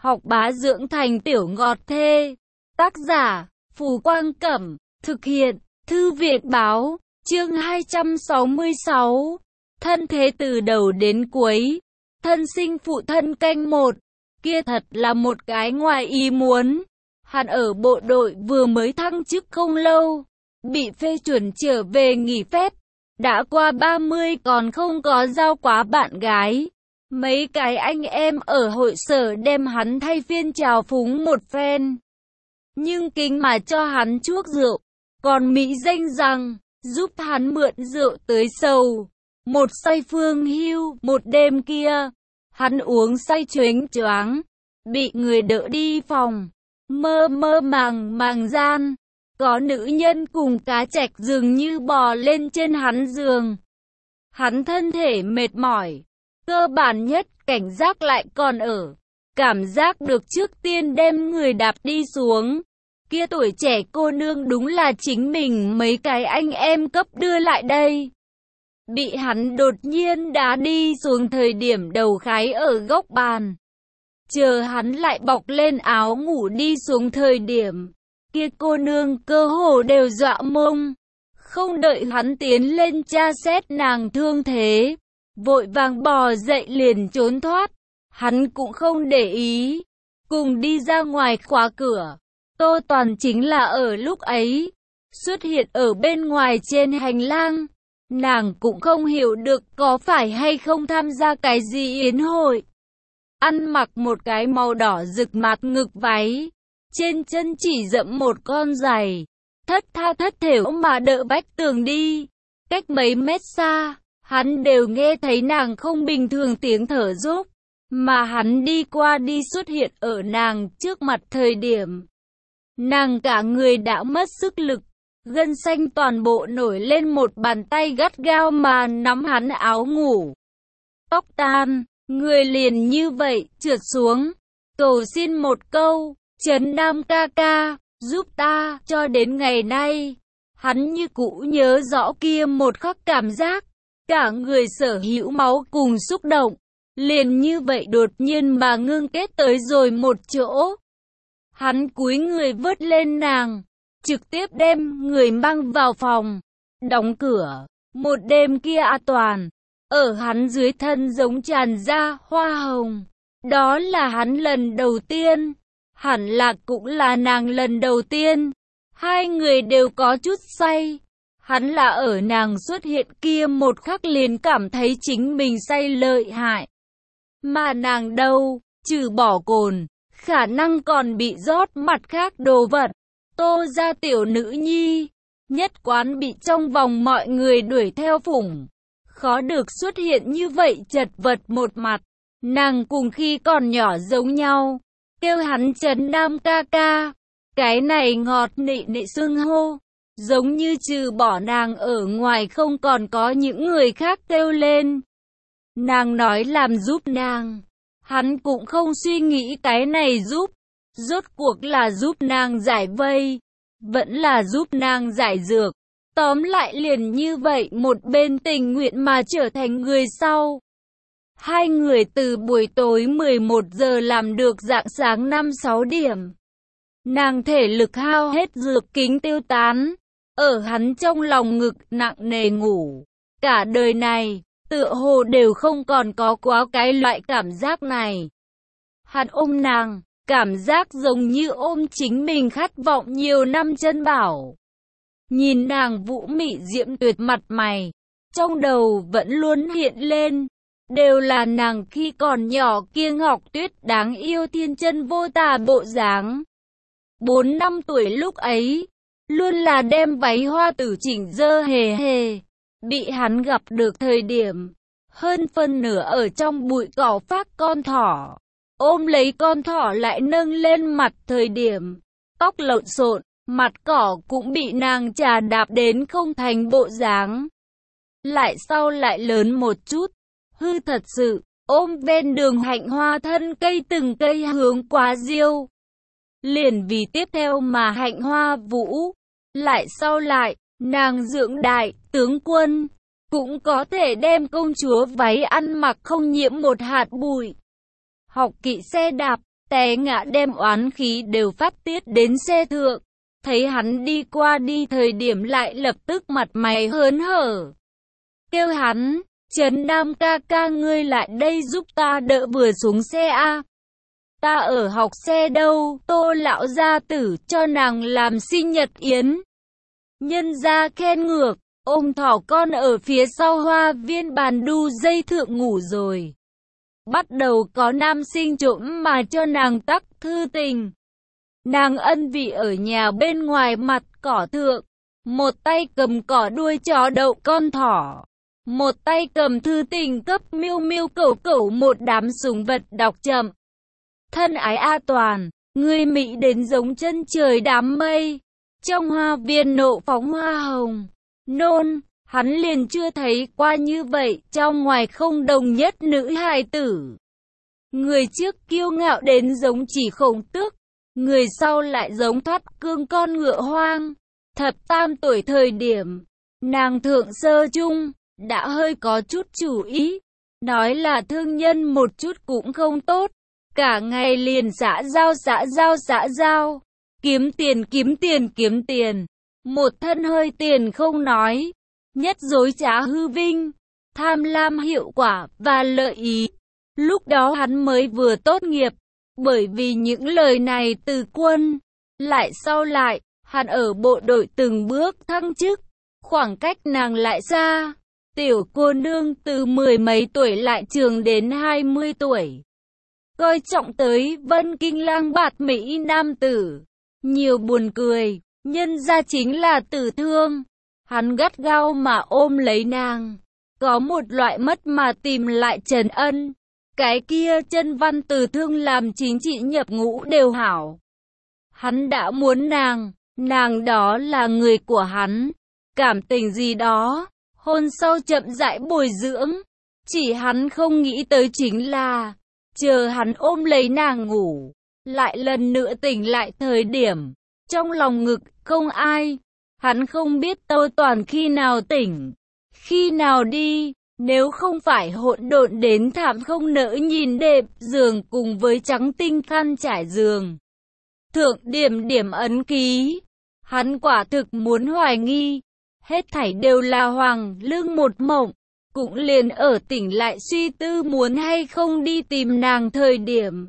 học bá dưỡng thành tiểu ngọt thê. Tác giả, Phù Quang Cẩm, thực hiện, Thư viện Báo, chương 266. Thân thế từ đầu đến cuối, thân sinh phụ thân canh một. Kia thật là một cái ngoài ý muốn. Hắn ở bộ đội vừa mới thăng chức không lâu, bị phê chuẩn trở về nghỉ phép. Đã qua 30 còn không có giao quá bạn gái. Mấy cái anh em ở hội sở đem hắn thay phiên trào phúng một phen. Nhưng kính mà cho hắn chuốc rượu, còn mỹ danh rằng, giúp hắn mượn rượu tới sầu. Một say phương hưu, một đêm kia, hắn uống say choáng choáng, bị người đỡ đi phòng. Mơ mơ màng màng gian, có nữ nhân cùng cá trạch dường như bò lên trên hắn giường. Hắn thân thể mệt mỏi, cơ bản nhất cảnh giác lại còn ở. Cảm giác được trước tiên đem người đạp đi xuống. Kia tuổi trẻ cô nương đúng là chính mình mấy cái anh em cấp đưa lại đây. Bị hắn đột nhiên đá đi xuống thời điểm đầu khái ở góc bàn. Chờ hắn lại bọc lên áo ngủ đi xuống thời điểm, kia cô nương cơ hồ đều dọa mông. Không đợi hắn tiến lên tra xét nàng thương thế, vội vàng bò dậy liền trốn thoát. Hắn cũng không để ý, cùng đi ra ngoài khóa cửa. Tô Toàn chính là ở lúc ấy, xuất hiện ở bên ngoài trên hành lang. Nàng cũng không hiểu được có phải hay không tham gia cái gì yến hội. Ăn mặc một cái màu đỏ rực mạt ngực váy, trên chân chỉ dẫm một con giày, thất tha thất thểu mà đỡ vách tường đi. Cách mấy mét xa, hắn đều nghe thấy nàng không bình thường tiếng thở dốc, mà hắn đi qua đi xuất hiện ở nàng trước mặt thời điểm. Nàng cả người đã mất sức lực, gân xanh toàn bộ nổi lên, một bàn tay gắt gao mà nắm hắn áo ngủ. Tóc tan, người liền như vậy trượt xuống, cầu xin một câu, Trấn Nam ca ca, giúp ta. Cho đến ngày nay, hắn như cũ nhớ rõ kia một khắc cảm giác, cả người sở hữu máu cùng xúc động, liền như vậy đột nhiên mà ngưng kết tới rồi một chỗ. Hắn cúi người vớt lên nàng, trực tiếp đem người mang vào phòng, đóng cửa. Một đêm kia toàn, ở hắn dưới thân giống tràn ra hoa hồng. Đó là hắn lần đầu tiên, hẳn là cũng là nàng lần đầu tiên. Hai người đều có chút say. Hắn là ở nàng xuất hiện kia một khắc liền cảm thấy chính mình say lợi hại. Mà nàng đâu, trừ bỏ cồn, khả năng còn bị rót mặt khác đồ vật. Tô gia tiểu nữ nhi, nhất quán bị trong vòng mọi người đuổi theo phủng. Khó được xuất hiện như vậy chật vật một mặt. Nàng cùng khi còn nhỏ giống nhau, kêu hắn Trấn Nam ca ca. Cái này ngọt nị nị xưng hô, giống như trừ bỏ nàng ở ngoài không còn có những người khác kêu lên. Nàng nói làm giúp nàng, hắn cũng không suy nghĩ cái này giúp. Rốt cuộc là giúp nàng giải vây, vẫn là giúp nàng giải dược. Tóm lại liền như vậy một bên tình nguyện mà trở thành người sau. Hai người từ buổi tối 11 giờ làm được rạng sáng 5-6 điểm. Nàng thể lực hao hết, dược kính tiêu tán, ở hắn trong lòng ngực nặng nề ngủ. Cả đời này, tựa hồ đều không còn có quá cái loại cảm giác này. Hắn ôm nàng, cảm giác giống như ôm chính mình khát vọng nhiều năm chân bảo. Nhìn nàng vũ mị diễm tuyệt mặt mày, trong đầu vẫn luôn hiện lên, đều là nàng khi còn nhỏ kia ngọc tuyết đáng yêu thiên chân vô tà bộ dáng. 4 năm tuổi lúc ấy, luôn là đem váy hoa tử chỉnh dơ hề hề, bị hắn gặp được thời điểm, hơn phân nửa ở trong bụi cỏ phát con thỏ. Ôm lấy con thỏ lại nâng lên mặt thời điểm, tóc lộn xộn, mặt cỏ cũng bị nàng trà đạp đến không thành bộ dáng. Lại sau lại lớn một chút, hư thật sự, ôm ven đường hạnh hoa thân cây từng cây hướng qua diêu. Liền vì tiếp theo mà hạnh hoa vũ, lại sau lại, nàng dưỡng đại, tướng quân, cũng có thể đem công chúa váy ăn mặc không nhiễm một hạt bụi. Học kỵ xe đạp, té ngã đem oán khí đều phát tiết đến xe thượng. Thấy hắn đi qua đi thời điểm lại lập tức mặt mày hớn hở. Kêu hắn, Trấn Nam ca ca ngươi lại đây giúp ta đỡ vừa xuống xe a. Ta ở học xe đâu, Tô lão gia tử cho nàng làm sinh nhật yến. Nhân gia khen ngược, ôm thỏ con ở phía sau hoa viên bàn đu dây thượng ngủ rồi. Bắt đầu có nam sinh trộm mà cho nàng tắc thư tình. Nàng ân vị ở nhà bên ngoài mặt cỏ thượng, một tay cầm cỏ đuôi chó đậu con thỏ, một tay cầm thư tình cấp miêu miêu cẩu cẩu một đám sủng vật đọc chậm. Thân ái A Toàn, ngươi mỹ đến giống chân trời đám mây, trong hoa viên nộ phóng hoa hồng. Nôn, hắn liền chưa thấy qua như vậy, trong ngoài không đồng nhất nữ hài tử. Người trước kiêu ngạo đến giống chỉ Khổng Tước, người sau lại giống thoát cương con ngựa hoang. Thập tam tuổi thời điểm, nàng thượng sơ chung, đã hơi có chút chủ ý, nói là thương nhân một chút cũng không tốt. Cả ngày liền xã giao, kiếm tiền, một thân hơi tiền không nói, nhất dối trá hư vinh, tham lam hiệu quả và lợi ý. Lúc đó hắn mới vừa tốt nghiệp, bởi vì những lời này từ quân, lại sau lại, hắn ở bộ đội từng bước thăng chức, khoảng cách nàng lại xa, tiểu cô nương từ 10 mấy tuổi lại trường đến 20 tuổi. Coi trọng tới Vân Kinh lang bạt Mỹ nam tử, nhiều buồn cười, nhân ra chính là tử thương. Hắn gắt gao mà ôm lấy nàng, có một loại mất mà tìm lại trần ân. Cái kia chân văn tử thương làm chính trị nhập ngũ đều hảo. Hắn đã muốn nàng đó là người của hắn, cảm tình gì đó, hôn sau chậm rãi bồi dưỡng. Chỉ hắn không nghĩ tới chính là, chờ hắn ôm lấy nàng ngủ, lại lần nữa tỉnh lại thời điểm, trong lòng ngực không ai. Hắn không biết Tô Toàn khi nào tỉnh, khi nào đi, nếu không phải hỗn độn đến thảm không nỡ nhìn đệm giường cùng với trắng tinh khăn trải giường. Thượng điểm ấn ký, hắn quả thực muốn hoài nghi, hết thảy đều là hoàng lương một mộng. Cũng liền ở tỉnh lại suy tư muốn hay không đi tìm nàng thời điểm.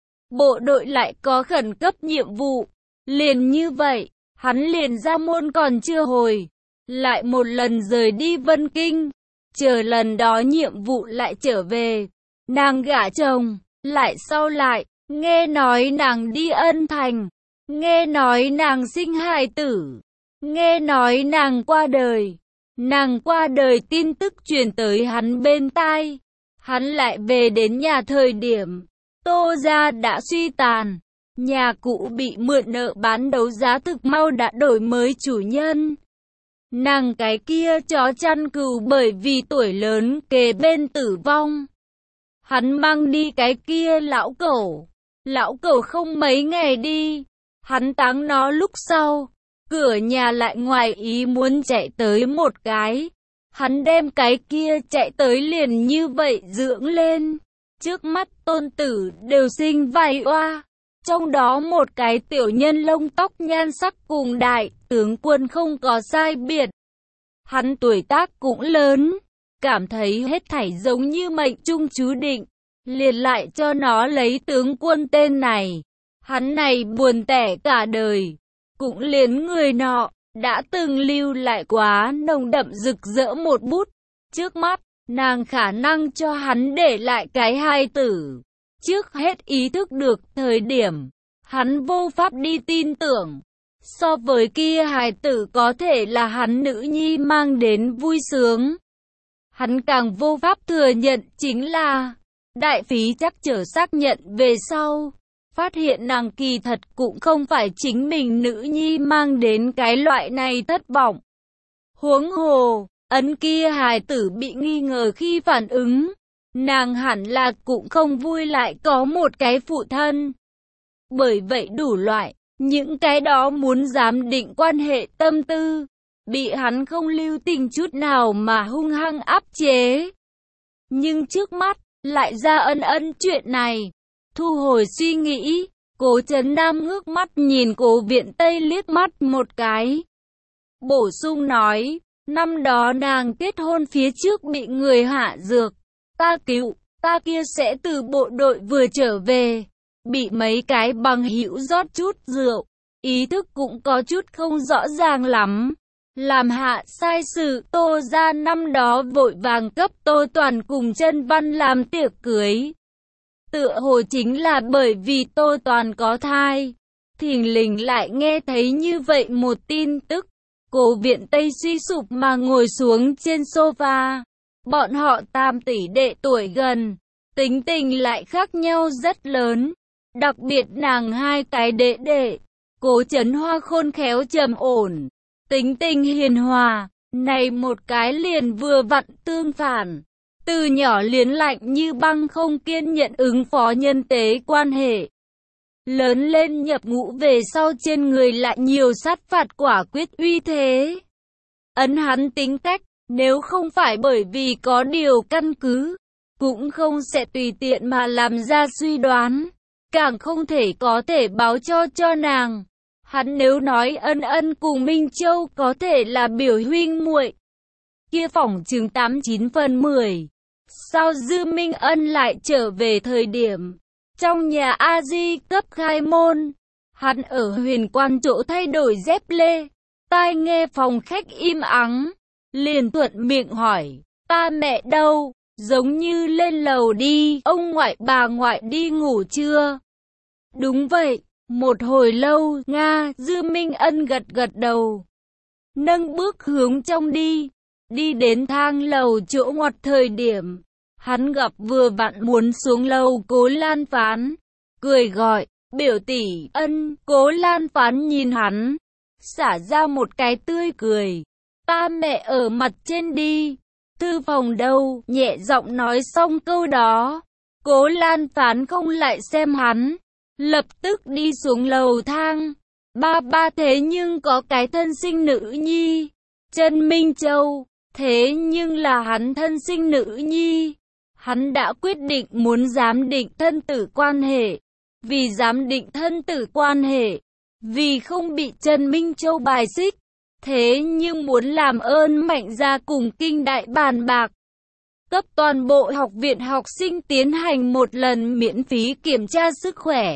Bộ đội lại có khẩn cấp nhiệm vụ. Liền như vậy, hắn liền ra môn còn chưa hồi. Lại một lần rời đi Vân Kinh. Chờ lần đó nhiệm vụ lại trở về. Nàng gả chồng, lại sau lại, nghe nói nàng đi Ân Thành. Nghe nói nàng sinh hài tử. Nghe nói nàng qua đời. Nàng qua đời tin tức truyền tới hắn bên tai. Hắn lại về đến nhà thời điểm, Tô gia đã suy tàn. Nhà cũ bị mượn nợ bán đấu giá thực mau đã đổi mới chủ nhân. Nàng cái kia chó chăn cừu bởi vì tuổi lớn kề bên tử vong. Hắn mang đi cái kia lão cẩu không mấy ngày đi. Hắn táng nó lúc sau. Cửa nhà lại ngoài ý muốn chạy tới một cái. Hắn đem cái kia chạy tới liền như vậy dưỡng lên. Trước mắt tôn tử đều sinh vài oa. Trong đó một cái tiểu nhân lông tóc nhan sắc cùng đại tướng quân không có sai biệt. Hắn tuổi tác cũng lớn. Cảm thấy hết thảy giống như mệnh trung chú định. Liền lại cho nó lấy tướng quân tên này. Hắn này buồn tẻ cả đời. Cũng liền người nọ, đã từng lưu lại quá nồng đậm rực rỡ một bút. Trước mắt, nàng khả năng cho hắn để lại cái hài tử. Trước hết ý thức được thời điểm, hắn vô pháp đi tin tưởng. So với kia hài tử có thể là hắn nữ nhi mang đến vui sướng. Hắn càng vô pháp thừa nhận chính là, đại phí chắc trở xác nhận về sau. Phát hiện nàng kỳ thật cũng không phải chính mình nữ nhi mang đến cái loại này thất vọng. Huống hồ, ấn kia hài tử bị nghi ngờ khi phản ứng. Nàng hẳn là cũng không vui lại có một cái phụ thân. Bởi vậy đủ loại, những cái đó muốn giám định quan hệ tâm tư, bị hắn không lưu tình chút nào mà hung hăng áp chế. Nhưng trước mắt, lại ra ân chuyện này. Thu hồi suy nghĩ, Cố Trấn Nam ngước mắt nhìn Cố Viện Tây liếc mắt một cái. Bổ sung nói, năm đó nàng kết hôn phía trước bị người hạ dược, ta cứu, ta kia sẽ từ bộ đội vừa trở về, bị mấy cái bằng hữu rót chút rượu, ý thức cũng có chút không rõ ràng lắm. Làm hạ sai sự, Tô gia năm đó vội vàng cấp Tô Toàn cùng Chân Văn làm tiệc cưới. Tựa hồ chính là bởi vì Tô Toàn có thai, thình lình lại nghe thấy như vậy một tin tức. Cố Viện Tây suy sụp mà ngồi xuống trên sofa. Bọn họ tam tỷ đệ tuổi gần, tính tình lại khác nhau rất lớn. Đặc biệt nàng hai cái đệ đệ, Cố Trấn Hoa khôn khéo trầm ổn, tính tình hiền hòa, này một cái liền vừa vặn tương phản. Từ nhỏ liền lạnh như băng không kiên nhẫn ứng phó nhân tế quan hệ. Lớn lên nhập ngũ về sau trên người lại nhiều sát phạt quả quyết uy thế. Ấn hắn tính cách, nếu không phải bởi vì có điều căn cứ, cũng không sẽ tùy tiện mà làm ra suy đoán, càng không thể có thể báo cho nàng. Hắn nếu nói Ân Ân cùng Minh Châu có thể là biểu huynh muội, kia phỏng chừng 89 phần 10. Sao Dư Minh Ân lại trở về thời điểm trong nhà A Di cấp khai môn, hắn ở Huyền Quan chỗ thay đổi dép lê, tai nghe phòng khách im ắng, liền thuận miệng hỏi, ta mẹ đâu, giống như lên lầu đi, ông ngoại bà ngoại đi ngủ chưa? Đúng vậy, một hồi lâu, Nga, Dư Minh Ân gật gật đầu, nâng bước hướng trong đi đến thang lầu chỗ ngoặt thời điểm. Hắn gặp vừa vặn muốn xuống lầu Cố Lan Phán, cười gọi, biểu tỷ Ân. Cố Lan Phán nhìn hắn, xả ra một cái tươi cười, ta mẹ ở mặt trên đi, thư phòng đâu, nhẹ giọng nói xong câu đó. Cố Lan Phán không lại xem hắn, lập tức đi xuống lầu thang. Ba thế nhưng có cái thân sinh nữ nhi, Trần Minh Châu, thế nhưng là hắn thân sinh nữ nhi. Hắn đã quyết định muốn giám định thân tử quan hệ. Vì giám định thân tử quan hệ, vì không bị Trần Minh Châu bài xích, thế nhưng muốn làm ơn Mạnh gia cùng Kinh Đại bàn bạc, cấp toàn bộ học viện học sinh tiến hành một lần miễn phí kiểm tra sức khỏe.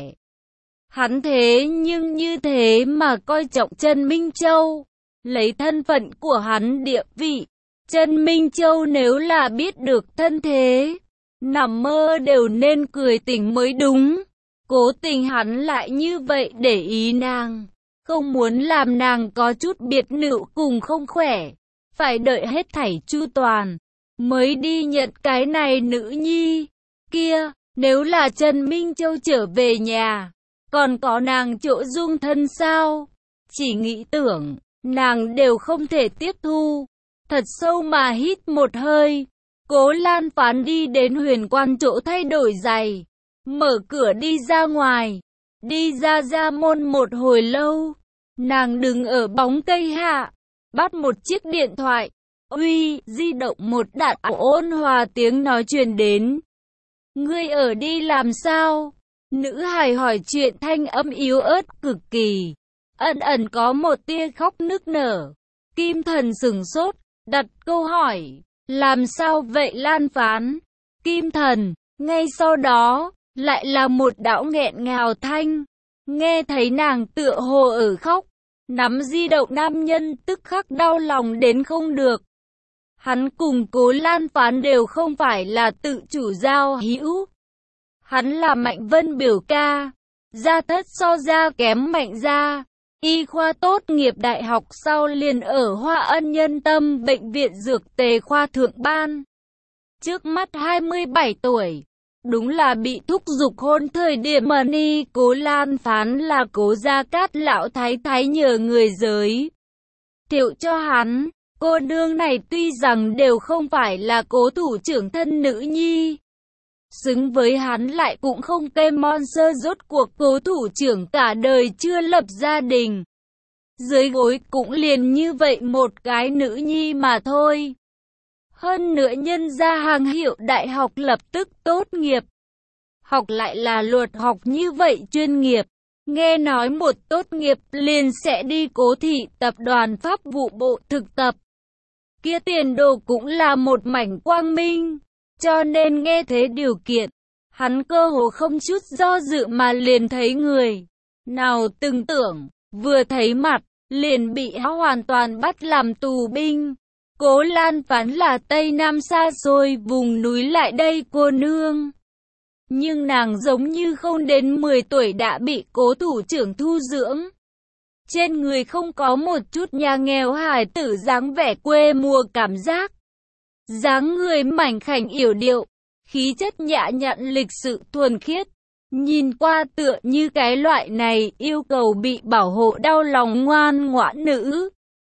Hắn thế nhưng như thế mà coi trọng Trần Minh Châu, lấy thân phận của hắn địa vị, Trần Minh Châu nếu là biết được thân thế, nằm mơ đều nên cười tỉnh mới đúng. Cố tình hắn lại như vậy để ý nàng, không muốn làm nàng có chút biệt nữ cùng không khỏe, phải đợi hết thảy chu toàn mới đi nhận cái này nữ nhi. Kia, nếu là Trần Minh Châu trở về nhà, còn có nàng chỗ dung thân sao? Chỉ nghĩ tưởng, nàng đều không thể tiếp thu. Thật sâu mà hít một hơi, Cố Lan Phán đi đến Huyền Quan chỗ thay đổi giày, mở cửa đi ra ngoài, đi ra môn một hồi lâu, nàng đứng ở bóng cây hạ, bắt một chiếc điện thoại, uy, di động một đạn ôn hòa tiếng nói truyền đến. Ngươi ở đi làm sao? Nữ hài hỏi chuyện thanh âm yếu ớt cực kỳ, ẩn ẩn có một tia khóc nức nở. Kim Thần sửng sốt, đặt câu hỏi, làm sao vậy Lan Phán? Kim Thần, ngay sau đó, lại là một đạo nghẹn ngào thanh, nghe thấy nàng tựa hồ ở khóc, nắm di động nam nhân tức khắc đau lòng đến không được. Hắn cùng Cố Lan Phán đều không phải là tự chủ giao hữu. Hắn là Mạnh Vân biểu ca, gia thất so ra kém Mạnh gia, y khoa tốt nghiệp đại học sau liền ở Hoa Ân Nhân Tâm Bệnh viện Dược Tề khoa thượng ban. Trước mắt 27 tuổi, đúng là bị thúc giục hôn thời điểm mà ni. Cố Lan Phán là Cố Gia Cát lão thái thái nhờ người giới thiệu cho hắn. Cô nương này tuy rằng đều không phải là cố thủ trưởng thân nữ nhi, xứng với hắn lại cũng không kê mon sơ, rốt cuộc cố thủ trưởng cả đời chưa lập gia đình, dưới gối cũng liền như vậy một cái nữ nhi mà thôi. Hơn nữa nhân gia hàng hiệu đại học lập tức tốt nghiệp, học lại là luật học như vậy chuyên nghiệp. Nghe nói một tốt nghiệp liền sẽ đi Cố Thị tập đoàn Pháp vụ bộ thực tập. Kia tiền đồ cũng là một mảnh quang minh. Cho nên nghe thế điều kiện, hắn cơ hồ không chút do dự mà liền thấy người. Nào từng tưởng, vừa thấy mặt, liền bị hắn hoàn toàn bắt làm tù binh. Cố Lan Phán là Tây Nam xa xôi vùng núi lại đây cô nương. Nhưng nàng giống như không đến 10 tuổi đã bị Cố thủ trưởng thu dưỡng. Trên người không có một chút nhà nghèo hài tử dáng vẻ quê mùa cảm giác. Dáng người mảnh khảnh yểu điệu, khí chất nhã nhặn lịch sự thuần khiết. Nhìn qua tựa như cái loại này yêu cầu bị bảo hộ đau lòng ngoan ngoãn nữ.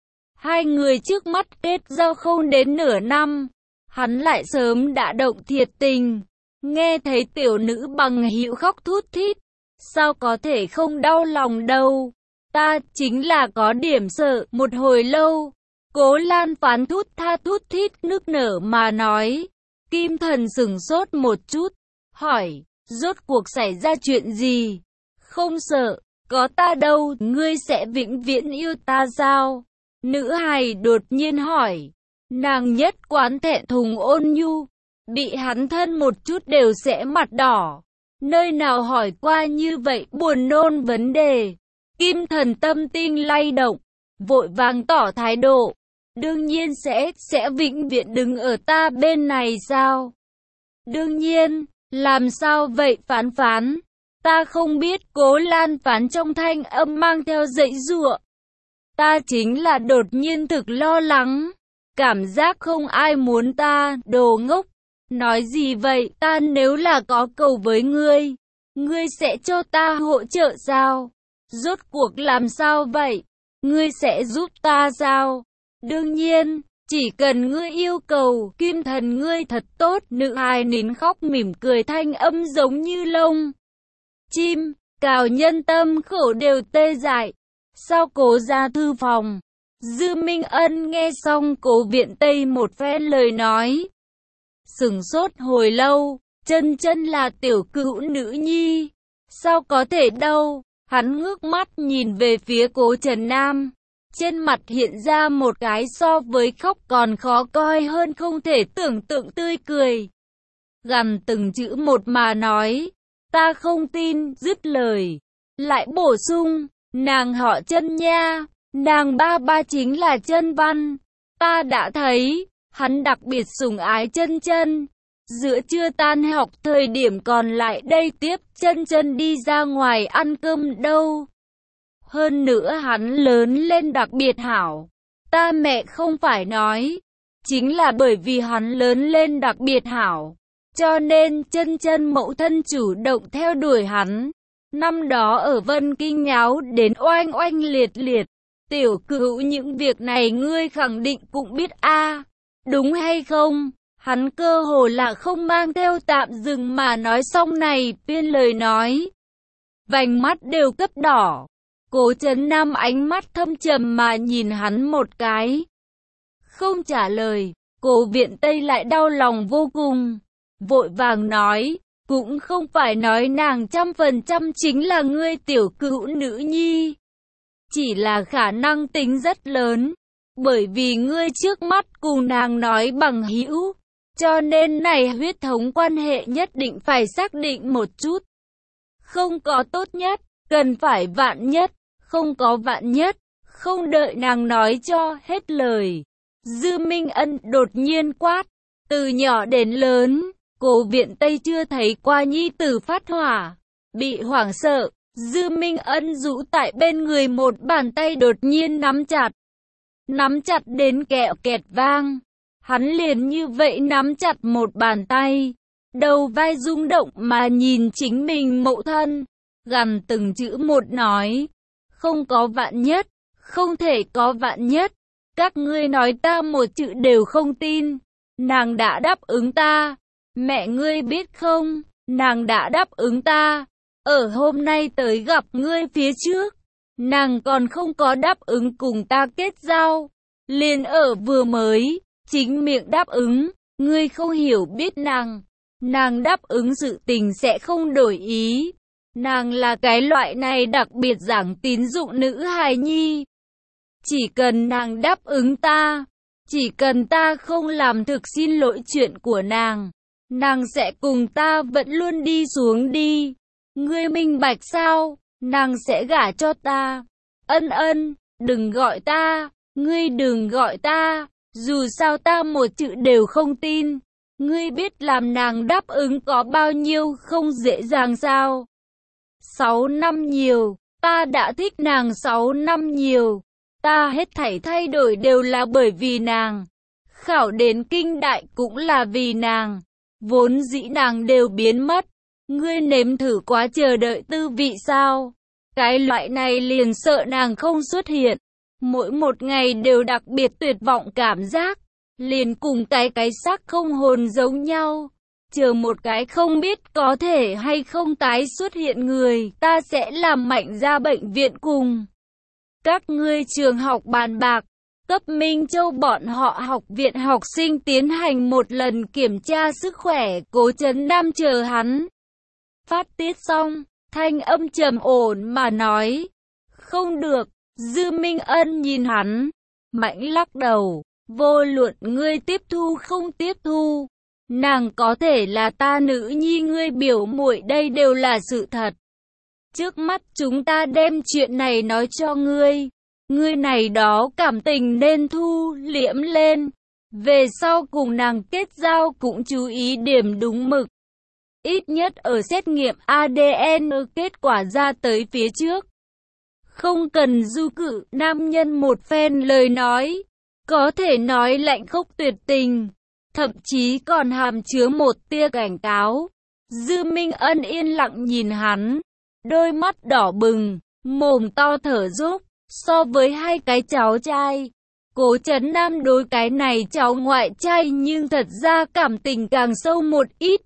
Hai người trước mắt kết giao không đến nửa năm, hắn lại sớm đã động thiệt tình. Nghe thấy tiểu nữ bằng hữu khóc thút thít, sao có thể không đau lòng đâu. Ta chính là có điểm sợ. Một hồi lâu, Cố Lan Phán thút tha thút thít nức nở mà nói. Kim Thần sửng sốt một chút, hỏi, rốt cuộc xảy ra chuyện gì? Không sợ, có ta đâu, ngươi sẽ vĩnh viễn yêu ta sao? Nữ hài đột nhiên hỏi. Nàng nhất quán thẹn thùng ôn nhu, bị hắn thân một chút đều sẽ mặt đỏ. Nơi nào hỏi qua như vậy buồn nôn vấn đề. Kim Thần tâm tin lay động, vội vàng tỏ thái độ. Đương nhiên sẽ vĩnh viễn đứng ở ta bên này sao? Đương nhiên, làm sao vậy Phán Phán? Ta không biết. Cố Lan Phán trong thanh âm mang theo dãy giụa. Ta chính là đột nhiên thực lo lắng. Cảm giác không ai muốn ta, đồ ngốc. Nói gì vậy? Ta nếu là có cầu với ngươi, ngươi sẽ cho ta hỗ trợ sao? Rốt cuộc làm sao vậy? Ngươi sẽ giúp ta sao? Đương nhiên, chỉ cần ngươi yêu cầu. Kim Thần ngươi thật tốt. Nữ hài nín khóc mỉm cười thanh âm giống như lông chim, cào nhân tâm khổ đều tê dại. Sau Cố ra thư phòng, Dư Minh Ân nghe xong Cố Viện Tây một phen lời nói, sửng sốt hồi lâu. Chân chân là tiểu cữu nữ nhi, sao có thể đâu? Hắn ngước mắt nhìn về phía Cố Trần Nam, trên mặt hiện ra một cái so với khóc còn khó coi hơn không thể tưởng tượng tươi cười. Gằn từng chữ một mà nói, ta không tin. Dứt lời, lại bổ sung, nàng họ Chân nha, nàng ba ba chính là Chân Văn. Ta đã thấy, hắn đặc biệt sủng ái Chân Chân. Giữa trưa tan học thời điểm còn lại đây tiếp Chân Chân đi ra ngoài ăn cơm đâu. Hơn nữa hắn lớn lên đặc biệt hảo. Ta mẹ không phải nói, chính là bởi vì hắn lớn lên đặc biệt hảo, cho nên Chân Chân mẫu thân chủ động theo đuổi hắn. Năm đó ở Vân Kinh nháo đến oanh oanh liệt liệt. Tiểu cữu những việc này ngươi khẳng định cũng biết a, đúng hay không? Hắn cơ hồ là không mang theo tạm dừng mà nói xong này viên lời nói. Vành mắt đều cấp đỏ. Cố Trấn Nam ánh mắt thâm trầm mà nhìn hắn một cái, không trả lời. Cố Viện Tây lại đau lòng vô cùng, vội vàng nói, cũng không phải nói nàng 100% chính là ngươi tiểu cữu nữ nhi, chỉ là khả năng tính rất lớn, bởi vì ngươi trước mắt cùng nàng nói bằng hữu, cho nên này huyết thống quan hệ nhất định phải xác định một chút. Không có tốt nhất, cần phải vạn nhất, không có vạn nhất. Không đợi nàng nói cho hết lời, Dư Minh Ân đột nhiên quát, từ nhỏ đến lớn, Cố Viện Tây chưa thấy qua nhi tử phát hỏa. Bị hoảng sợ, Dư Minh Ân rũ tại bên người một bàn tay đột nhiên nắm chặt đến kẹo kẹt vang. Hắn liền như vậy nắm chặt một bàn tay, đầu vai rung động mà nhìn chính mình mẫu thân, gằn từng chữ một nói, không có vạn nhất, không thể có vạn nhất. Các ngươi nói ta một chữ đều không tin. Nàng đã đáp ứng ta. Mẹ ngươi biết không, nàng đã đáp ứng ta. Ở hôm nay tới gặp ngươi phía trước, nàng còn không có đáp ứng cùng ta kết giao. Liền ở vừa mới, chính miệng đáp ứng. Ngươi không hiểu biết nàng nàng đáp ứng sự tình sẽ không đổi ý. Nàng là cái loại này đặc biệt giảng tín dụng nữ hài nhi. Chỉ cần nàng đáp ứng ta, chỉ cần ta không làm thực xin lỗi chuyện của nàng sẽ cùng ta vẫn luôn đi xuống đi. Ngươi minh bạch sao? Nàng sẽ gả cho ta. Ân ân, đừng gọi ta, ngươi đừng gọi ta, dù sao ta một chữ đều không tin. Ngươi biết làm nàng đáp ứng có bao nhiêu không dễ dàng sao? 6 năm nhiều, ta đã thích nàng 6 năm nhiều. Ta hết thảy thay đổi đều là bởi vì nàng. Khảo đến kinh đại cũng là vì nàng. Vốn dĩ nàng đều biến mất. Ngươi nếm thử quá chờ đợi tư vị sao? Cái loại này liền sợ nàng không xuất hiện. Mỗi một ngày đều đặc biệt tuyệt vọng cảm giác. Liền cùng cái xác không hồn giống nhau. Chờ một cái không biết có thể hay không tái xuất hiện người, ta sẽ làm Mạnh ra bệnh viện cùng các ngươi trường học bàn bạc, cấp Minh Châu bọn họ học viện học sinh tiến hành một lần kiểm tra sức khỏe. Cố Trấn Nam chờ hắn phát tiết xong, thanh âm trầm ổn mà nói, không được. Dư Minh Ân nhìn hắn, Mạnh lắc đầu, vô luận ngươi tiếp thu không tiếp thu, nàng có thể là ta nữ nhi, ngươi biểu muội, đây đều là sự thật. Trước mắt chúng ta đem chuyện này nói cho ngươi. Ngươi này đó cảm tình nên thu liễm lên. Về sau cùng nàng kết giao cũng chú ý điểm đúng mực. Ít nhất ở xét nghiệm ADN kết quả ra tới phía trước. Không cần du cự nam nhân một phen lời nói. Có thể nói lạnh khốc tuyệt tình. Thậm chí còn hàm chứa một tia cảnh cáo. Dư Minh Ân yên lặng nhìn hắn. Đôi mắt đỏ bừng, mồm to thở dốc. So với hai cái cháu trai, Cố Trấn Nam đối cái này cháu ngoại trai nhưng thật ra cảm tình càng sâu một ít.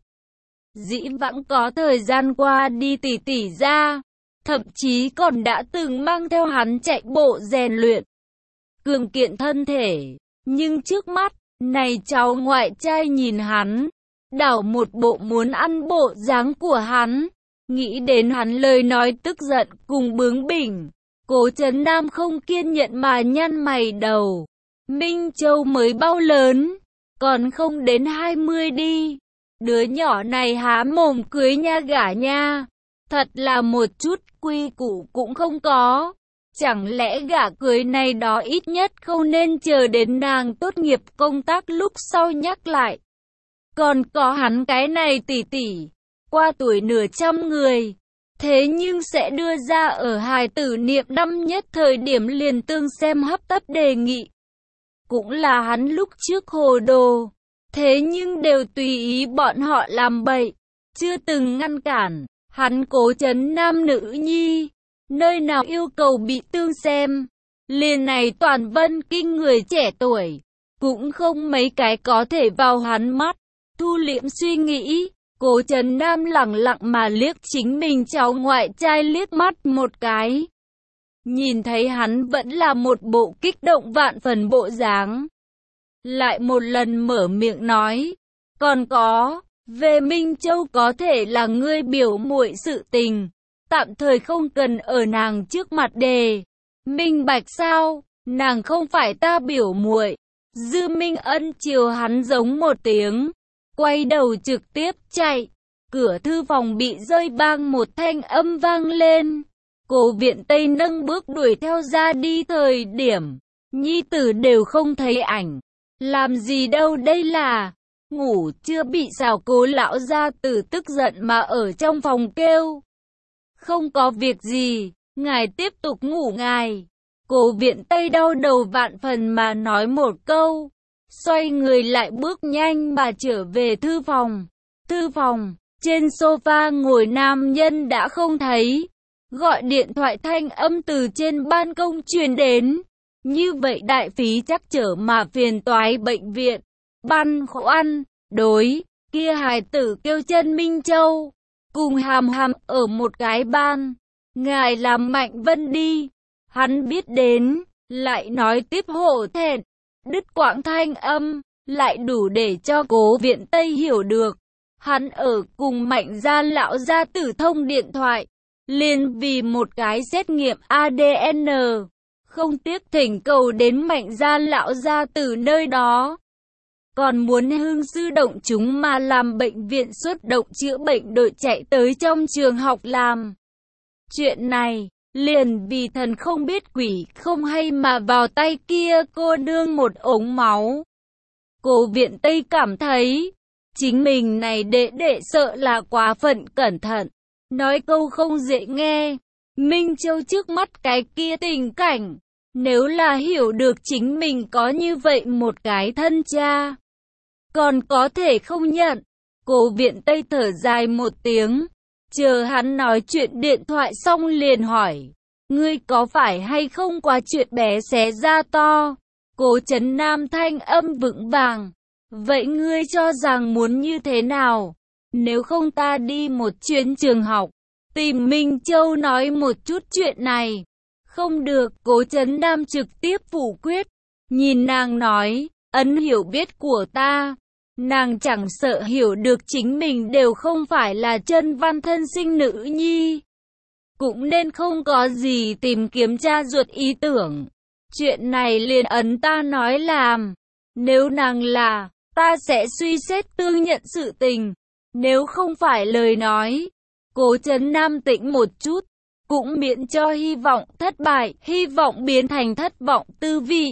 Dĩ vãng có thời gian qua đi tỉ ra, thậm chí còn đã từng mang theo hắn chạy bộ rèn luyện, cường kiện thân thể. Nhưng trước mắt, này cháu ngoại trai nhìn hắn, đảo một bộ muốn ăn bộ dáng của hắn. Nghĩ đến hắn lời nói tức giận cùng bướng bỉnh, Cố Trấn Nam không kiên nhẫn mà nhăn mày đầu. Minh Châu mới bao lớn, còn không đến 20 đi. Đứa nhỏ này há mồm cưới nha gả nha. Thật là một chút quy củ cũng không có. Chẳng lẽ gả cưới này đó ít nhất không nên chờ đến nàng tốt nghiệp công tác lúc sau nhắc lại. Còn có hắn cái này tỷ, qua tuổi nửa trăm người. Thế nhưng sẽ đưa ra ở hài tử niệm năm nhất thời điểm liền tương xem hấp tấp đề nghị. Cũng là hắn lúc trước hồ đồ. Thế nhưng đều tùy ý bọn họ làm bậy. Chưa từng ngăn cản. Hắn Cố Trấn Nam nữ nhi. Nơi nào yêu cầu bị tương xem. Liền này toàn Vân Kinh người trẻ tuổi. Cũng không mấy cái có thể vào hắn mắt. Thu liễm suy nghĩ. Cố Trấn Nam lẳng lặng mà liếc chính mình cháu ngoại trai liếc mắt một cái. Nhìn thấy hắn vẫn là một bộ kích động vạn phần bộ dáng. Lại một lần mở miệng nói. Còn có, về Minh Châu có thể là ngươi biểu muội sự tình. Tạm thời không cần ở nàng trước mặt đề. Minh bạch sao, nàng không phải ta biểu muội. Dư Minh Ân chiều hắn giống một tiếng. Quay đầu trực tiếp chạy. Cửa thư phòng bị rơi bang một thanh âm vang lên. Cố Viện Tây nâng bước đuổi theo ra đi thời điểm. Nhi tử đều không thấy ảnh. Làm gì đâu đây là. Ngủ chưa bị sao? Cố lão gia tử tức giận mà ở trong phòng kêu. Không có việc gì, ngài tiếp tục ngủ ngài. Cố Viện Tây đau đầu vạn phần mà nói một câu. Xoay người lại bước nhanh mà trở về thư phòng. Thư phòng, trên sofa ngồi nam nhân đã không thấy. Gọi điện thoại thanh âm từ trên ban công truyền đến. Như vậy đại phí chắc trở mà phiền toái bệnh viện. Băn khoăn, đối, kia hài tử kêu chân Minh Châu. Cùng hàm hàm ở một cái ban. Ngài làm Mạnh Vân đi. Hắn biết đến, lại nói tiếp hổ thẹn. Đứt quãng thanh âm, lại đủ để cho Cố Viện Tây hiểu được. Hắn ở cùng Mạnh gia lão gia tử thông điện thoại, liền vì một cái xét nghiệm ADN, không tiếc thỉnh cầu đến Mạnh gia lão gia tử nơi đó. Còn muốn hưng sư động chúng mà làm bệnh viện xuất động chữa bệnh đội chạy tới trong trường học làm. Chuyện này, liền vì thần không biết quỷ không hay mà vào tay kia cô nương một ống máu. Cô Viện Tây cảm thấy, chính mình này đệ đệ sợ là quá phận cẩn thận. Nói câu không dễ nghe, Minh Châu trước mắt cái kia tình cảnh, nếu là hiểu được chính mình có như vậy một cái thân cha, còn có thể không nhận. Cô Viện Tây thở dài một tiếng, chờ hắn nói chuyện điện thoại xong liền hỏi, ngươi có phải hay không qua chuyện bé xé ra to? Cố Trấn Nam thanh âm vững vàng, vậy ngươi cho rằng muốn như thế nào? Nếu không ta đi một chuyến trường học, tìm Minh Châu nói một chút chuyện này. Không được, Cố Trấn Nam trực tiếp phủ quyết, nhìn nàng nói, ấn hiểu biết của ta. Nàng chẳng sợ hiểu được chính mình đều không phải là chân văn thân sinh nữ nhi, cũng nên không có gì tìm kiếm cha ruột ý tưởng. Chuyện này liền ấn ta nói làm. Nếu nàng là, ta sẽ suy xét tương nhận sự tình. Nếu không phải lời nói, Cố Trấn Nam tĩnh một chút, cũng miễn cho hy vọng thất bại, hy vọng biến thành thất vọng tư vị.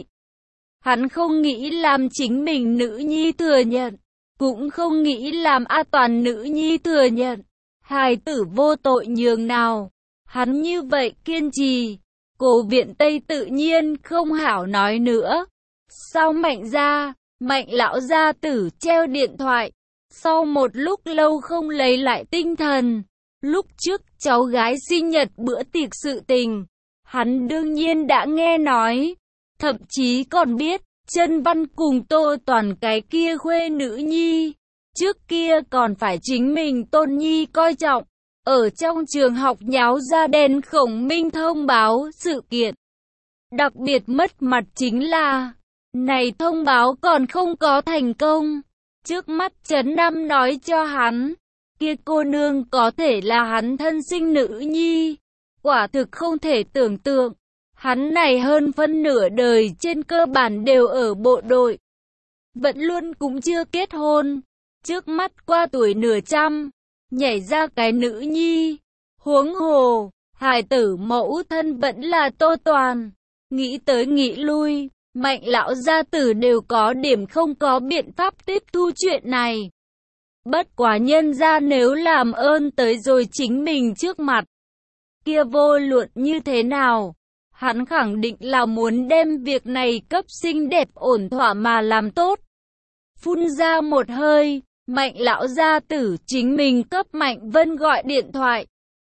Hắn không nghĩ làm chính mình nữ nhi thừa nhận, cũng không nghĩ làm A Toàn nữ nhi thừa nhận. Hài tử vô tội nhường nào. Hắn như vậy kiên trì, Cố Viện Tây tự nhiên không hảo nói nữa. Sau Mạnh gia, Mạnh lão gia tử treo điện thoại. Sau một lúc lâu không lấy lại tinh thần. Lúc trước cháu gái sinh nhật bữa tiệc sự tình, hắn đương nhiên đã nghe nói, thậm chí còn biết. Chân Văn cùng Tô Toàn cái kia khuê nữ nhi, trước kia còn phải chính mình Tôn Nhi coi trọng, ở trong trường học nháo ra đèn khổng minh thông báo sự kiện. Đặc biệt mất mặt chính là, này thông báo còn không có thành công. Trước mắt Trấn Nam nói cho hắn, kia cô nương có thể là hắn thân sinh nữ nhi, quả thực không thể tưởng tượng. Hắn này hơn phân nửa đời trên cơ bản đều ở bộ đội, vẫn luôn cũng chưa kết hôn, trước mắt qua tuổi nửa trăm, nhảy ra cái nữ nhi, huống hồ, hài tử mẫu thân vẫn là Tô Toàn. Nghĩ tới nghĩ lui, Mạnh lão gia tử đều có điểm không có biện pháp tiếp thu chuyện này. Bất quá nhân ra nếu làm ơn tới rồi chính mình trước mặt, kia vô luận như thế nào, hắn khẳng định là muốn đem việc này cấp xinh đẹp ổn thỏa mà làm tốt. Phun ra một hơi, Mạnh lão gia tử chính mình cấp Mạnh Vân gọi điện thoại.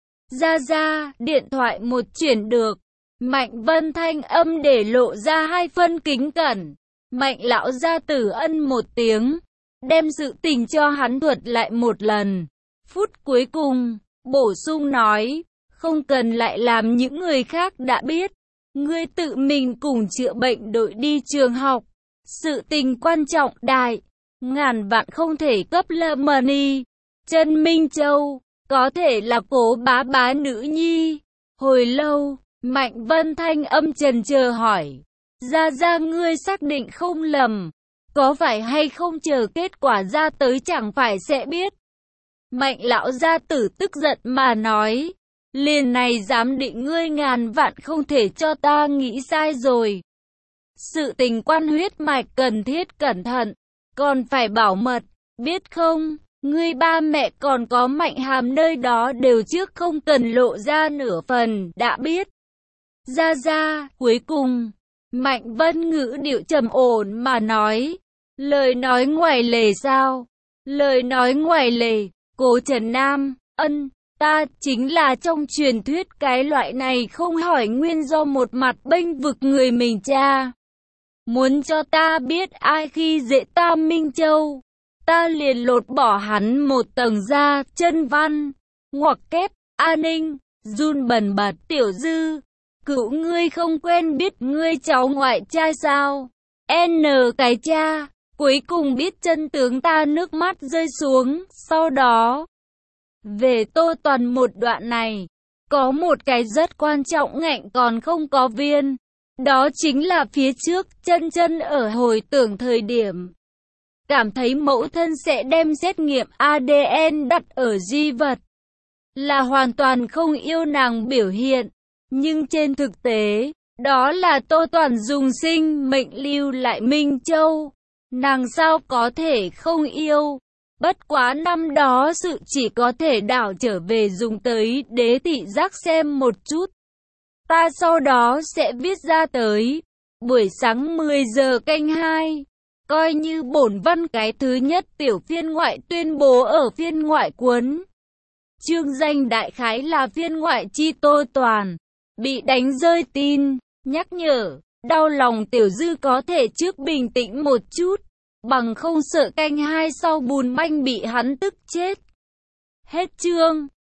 Ra, điện thoại một chuyển được. Mạnh Vân thanh âm để lộ ra hai phân kính cẩn. Mạnh lão gia tử ân một tiếng, đem sự tình cho hắn thuật lại một lần. Phút cuối cùng, bổ sung nói, không cần lại làm những người khác đã biết. Ngươi tự mình cùng chữa bệnh đội đi trường học. Sự tình quan trọng đại, ngàn vạn không thể cấp lơ money. Trần Minh Châu, có thể là Cố bá nữ nhi. Hồi lâu, Mạnh Vân thanh âm chần chờ hỏi, ra ngươi xác định không lầm, có phải hay không chờ kết quả ra tới chẳng phải sẽ biết. Mạnh lão gia tử tức giận mà nói, liền này dám định ngươi ngàn vạn không thể cho ta nghĩ sai rồi. Sự tình quan huyết mạch cần thiết cẩn thận, còn phải bảo mật, biết không? Ngươi ba mẹ còn có Mạnh Hàm nơi đó đều trước không cần lộ ra nửa phần, đã biết. Ra, cuối cùng, Mạnh Vân ngữ điệu trầm ổn mà nói, lời nói ngoài lề sao? Lời nói ngoài lề, Cố Trấn Nam, ta chính là trong truyền thuyết cái loại này không hỏi nguyên do một mặt bênh vực người mình cha. Muốn cho ta biết ai khi dễ ta Minh Châu, ta liền lột bỏ hắn một tầng da. Chân Văn, ngoặc kép, An Ninh, run bần bật. Tiểu Dư, cựu ngươi không quen biết ngươi cháu ngoại trai sao? N cái cha, Cuối cùng biết chân tướng ta nước mắt rơi xuống. Sau đó, về Tô Toàn một đoạn này, có một cái rất quan trọng ngạnh còn không có viên. Đó chính là phía trước, chân chân ở hồi tưởng thời điểm cảm thấy mẫu thân sẽ đem xét nghiệm ADN đặt ở di vật, là hoàn toàn không yêu nàng biểu hiện. Nhưng trên thực tế, đó là Tô Toàn dùng sinh mệnh lưu lại Minh Châu. Nàng sao có thể không yêu? Bất quá năm đó sự chỉ có thể đảo trở về dùng tới đế thị giác xem một chút. Ta sau đó sẽ viết ra tới. Buổi sáng 10 giờ canh 2. Coi như bổn văn cái thứ nhất tiểu phiên ngoại tuyên bố ở phiên ngoại cuốn. Chương danh đại khái là phiên ngoại chi Tô Toàn. Bị đánh rơi tin. Nhắc nhở. Đau lòng tiểu dư có thể trước bình tĩnh một chút. Bằng không sợ canh 2 sau bùn manh bị hắn tức chết. Hết chương.